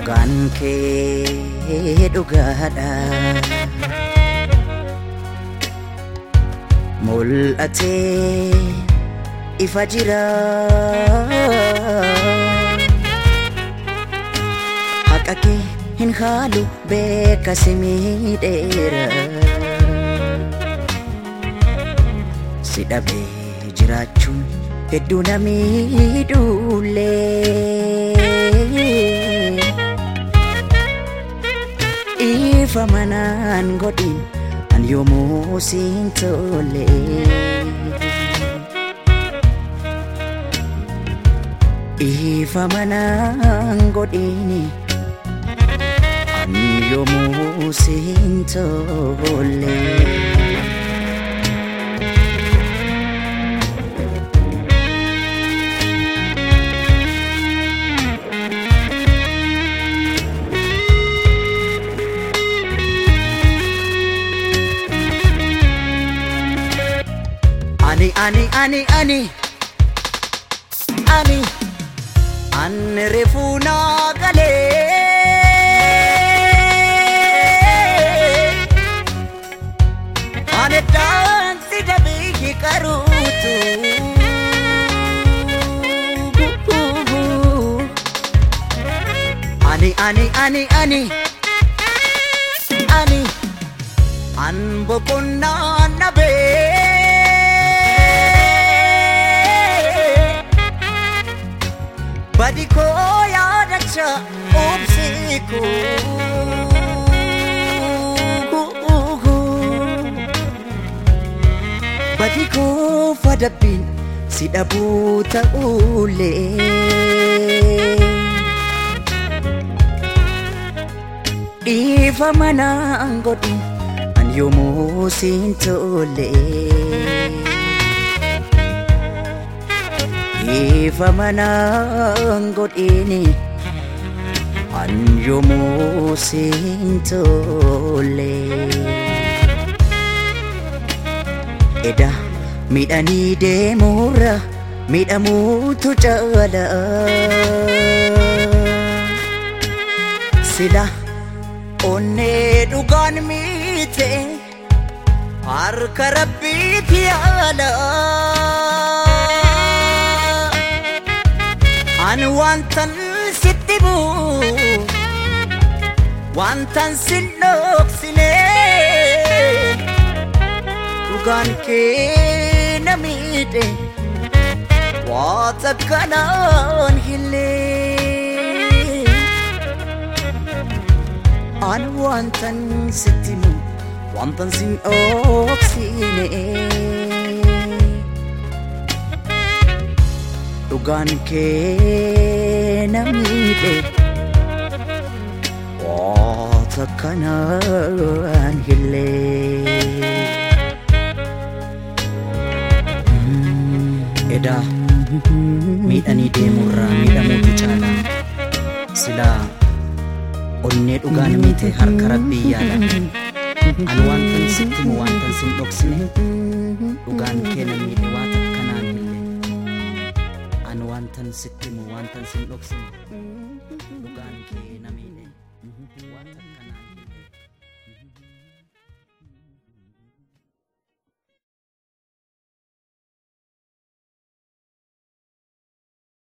dhugaan kee dhugaadha mul'atee ifa jira haqa kee hin haalu beeka si miidheera si dhabee jiraachuun hedduu na miidhuulee ifa manaan godhin an yoomuu siin tole ifa manaan godhin an yoomuu siin tole ani refuna gale ane dansi dabi karutu ani an bokonna nabe badiko ya dacha obsiku badiko fadabin sidabu taule ifa manangodi an yomu sintole ifa manang godini an yomu sintole eda midani demura midamu tu chala sila onne dugan mite harka rabbi tiyala an wantan sittibu wantan sinnoksine dugan ke namide wata kanan hille an wantan sittibu wantan sinnoksine dugan ke namide wata kanan hille eda midani demurra midamutu chala sila onne dugan mite harka rabbi yala an wantan sittimu wantan sinnoksine dugan ke namide wata kanan hille an wantan sittimu wantan sinnoksine dugan ke namide wata kanan